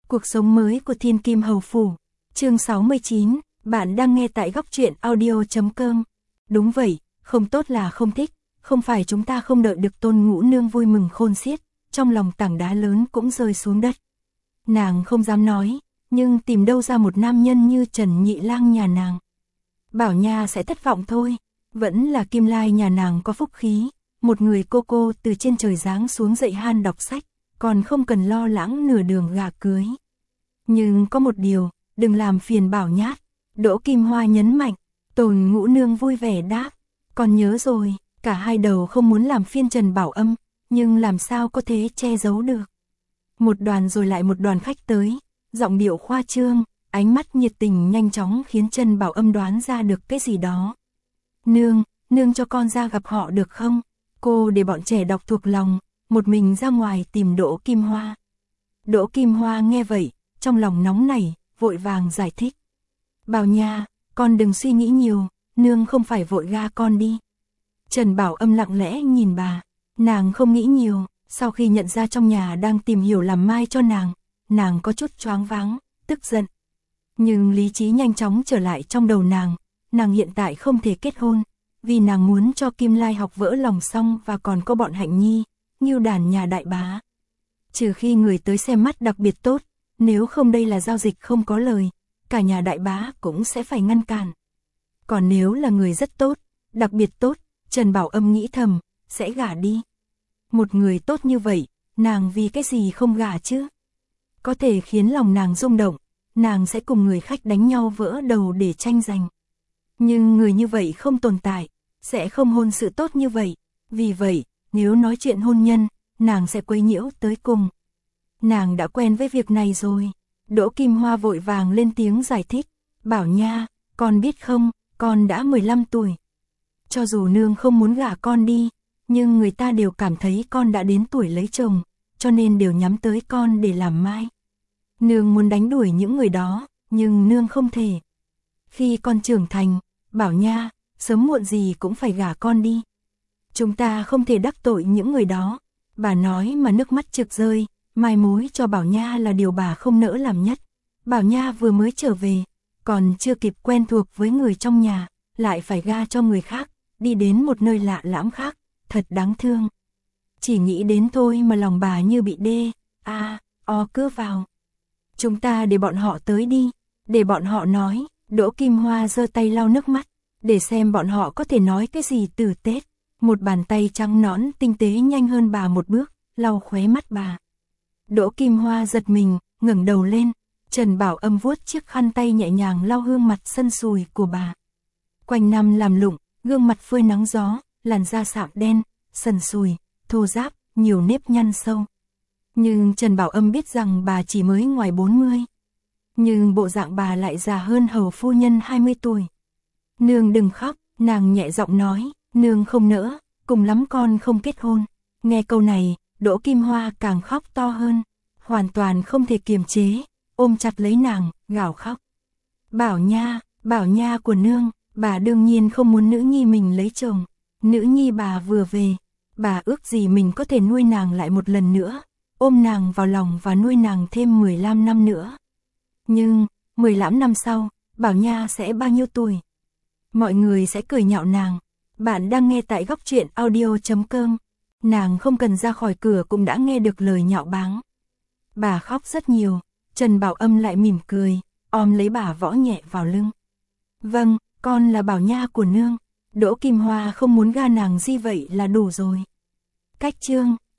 Cuộc sống mới của Thiên Kim Hầu Phủ. Chương 69, bạn đang nghe tại góc truyện audio.com. Đúng vậy, không tốt là không thích, không phải chúng ta không đợi được Tôn Ngũ Nương vui mừng khôn xiết, trong lòng tảng đá lớn cũng rơi xuống đất. Nàng không dám nói, nhưng tìm đâu ra một nam nhân như Trần Nhị Lang nhà nàng. Bảo Nha sẽ thất vọng thôi, vẫn là Kim Lai nhà nàng có phúc khí, một người cô từ trên trời giáng xuống dạy han đọc sách, còn không cần lo lắng nửa đường gả cưới. Nhưng có một điều, đừng làm phiền Bảo Nhát, Đỗ Kim Hoa nhấn mạnh. Tôn Ngũ Nương vui vẻ đáp, con nhớ rồi, cả hai đầu không muốn làm phiền Trần Bảo Âm, nhưng làm sao có thể che giấu được. Một đoàn rồi lại một đoàn khách tới, giọng điệu khoa trương, ánh mắt nhiệt tình nhanh chóng khiến Trần Bảo Âm đoán ra được cái gì đó. Nương cho con ra gặp họ được không? Cô để bọn trẻ đọc thuộc lòng, một mình ra ngoài tìm Đỗ Kim Hoa. Đỗ Kim Hoa nghe vậy, trong lòng nóng nảy, vội vàng giải thích. Bảo Nha, con đừng suy nghĩ nhiều, nương không phải vội ga con đi. Trần Bảo Âm lặng lẽ nhìn bà, nàng không nghĩ nhiều, sau khi nhận ra trong nhà đang tìm hiểu làm mai cho nàng có chút choáng váng, tức giận. Nhưng lý trí nhanh chóng trở lại trong đầu nàng hiện tại không thể kết hôn, vì nàng muốn cho Kim Lai học vỡ lòng xong và còn có bọn Hạnh Nhi, Ngưu Đàn nhà đại bá. Trừ khi người tới xem mắt đặc biệt tốt, nếu không đây là giao dịch không có lời, cả nhà đại bá cũng sẽ phải ngăn cản. Còn nếu là người rất tốt, đặc biệt tốt, Trần Bảo Âm nghĩ thầm, sẽ gả đi. Một người tốt như vậy, nàng vì cái gì không gả chứ? Có thể khiến lòng nàng rung động, nàng sẽ cùng người khách đánh nhau vỡ đầu để tranh giành. Nhưng người như vậy không tồn tại, sẽ không hôn sự tốt như vậy. Vì vậy, nếu nói chuyện hôn nhân, nàng sẽ quấy nhiễu tới cùng. Nàng đã quen với việc này rồi. Đỗ Kim Hoa vội vàng lên tiếng giải thích. Bảo Nha, con biết không, con đã 15 tuổi. Cho dù nương không muốn gả con đi, nhưng người ta đều cảm thấy con đã đến tuổi lấy chồng, cho nên đều nhắm tới con để làm mai. Nương muốn đánh đuổi những người đó, nhưng nương không thể. Khi con trưởng thành, Bảo Nha, sớm muộn gì cũng phải gả con đi. Chúng ta không thể đắc tội những người đó. Bà nói mà nước mắt trực rơi, mai mối cho Bảo Nha là điều bà không nỡ làm nhất. Bảo Nha vừa mới trở về, còn chưa kịp quen thuộc với người trong nhà, lại phải gả cho người khác, đi đến một nơi lạ lẫm khác, thật đáng thương. Chỉ nghĩ đến thôi mà lòng bà như bị đê, cứa vào. Chúng ta để bọn họ tới đi, để bọn họ nói. Đỗ Kim Hoa giơ tay lau nước mắt, để xem bọn họ có thể nói cái gì từ Tết. Một bàn tay trắng nõn tinh tế nhanh hơn bà một bước, lau khóe mắt bà. Đỗ Kim Hoa giật mình, ngẩng đầu lên, Trần Bảo Âm vuốt chiếc khăn tay nhẹ nhàng lau gương mặt sân sùi của bà. Quanh năm làm lụng, gương mặt phơi nắng gió, làn da sạm đen, sần sùi, thô ráp, nhiều nếp nhăn sâu. Nhưng Trần Bảo Âm biết rằng bà chỉ mới ngoài 40. Nhưng bộ dạng bà lại già hơn hầu phu nhân 20 tuổi. Nương đừng khóc, nàng nhẹ giọng nói, nương không nỡ, cùng lắm con không kết hôn. Nghe câu này, Đỗ Kim Hoa càng khóc to hơn, hoàn toàn không thể kiềm chế, ôm chặt lấy nàng, gào khóc. Bảo Nha của nương, bà đương nhiên không muốn nữ nhi mình lấy chồng. Nữ nhi bà vừa về, bà ước gì mình có thể nuôi nàng lại một lần nữa, ôm nàng vào lòng và nuôi nàng thêm 15 năm nữa. Nhưng, 15 năm sau, Bảo Nha sẽ bao nhiêu tuổi? Mọi người sẽ cười nhạo nàng. Bạn đang nghe tại góc truyện audio.com. Nàng không cần ra khỏi cửa cũng đã nghe được lời nhạo báng. Bà khóc rất nhiều, Trần Bảo Âm lại mỉm cười, ôm lấy bà võ nhẹ vào lưng. Vâng, con là Bảo Nha của nương. Đỗ Kim Hoa không muốn ga nàng gì vậy là đủ rồi. Cách chương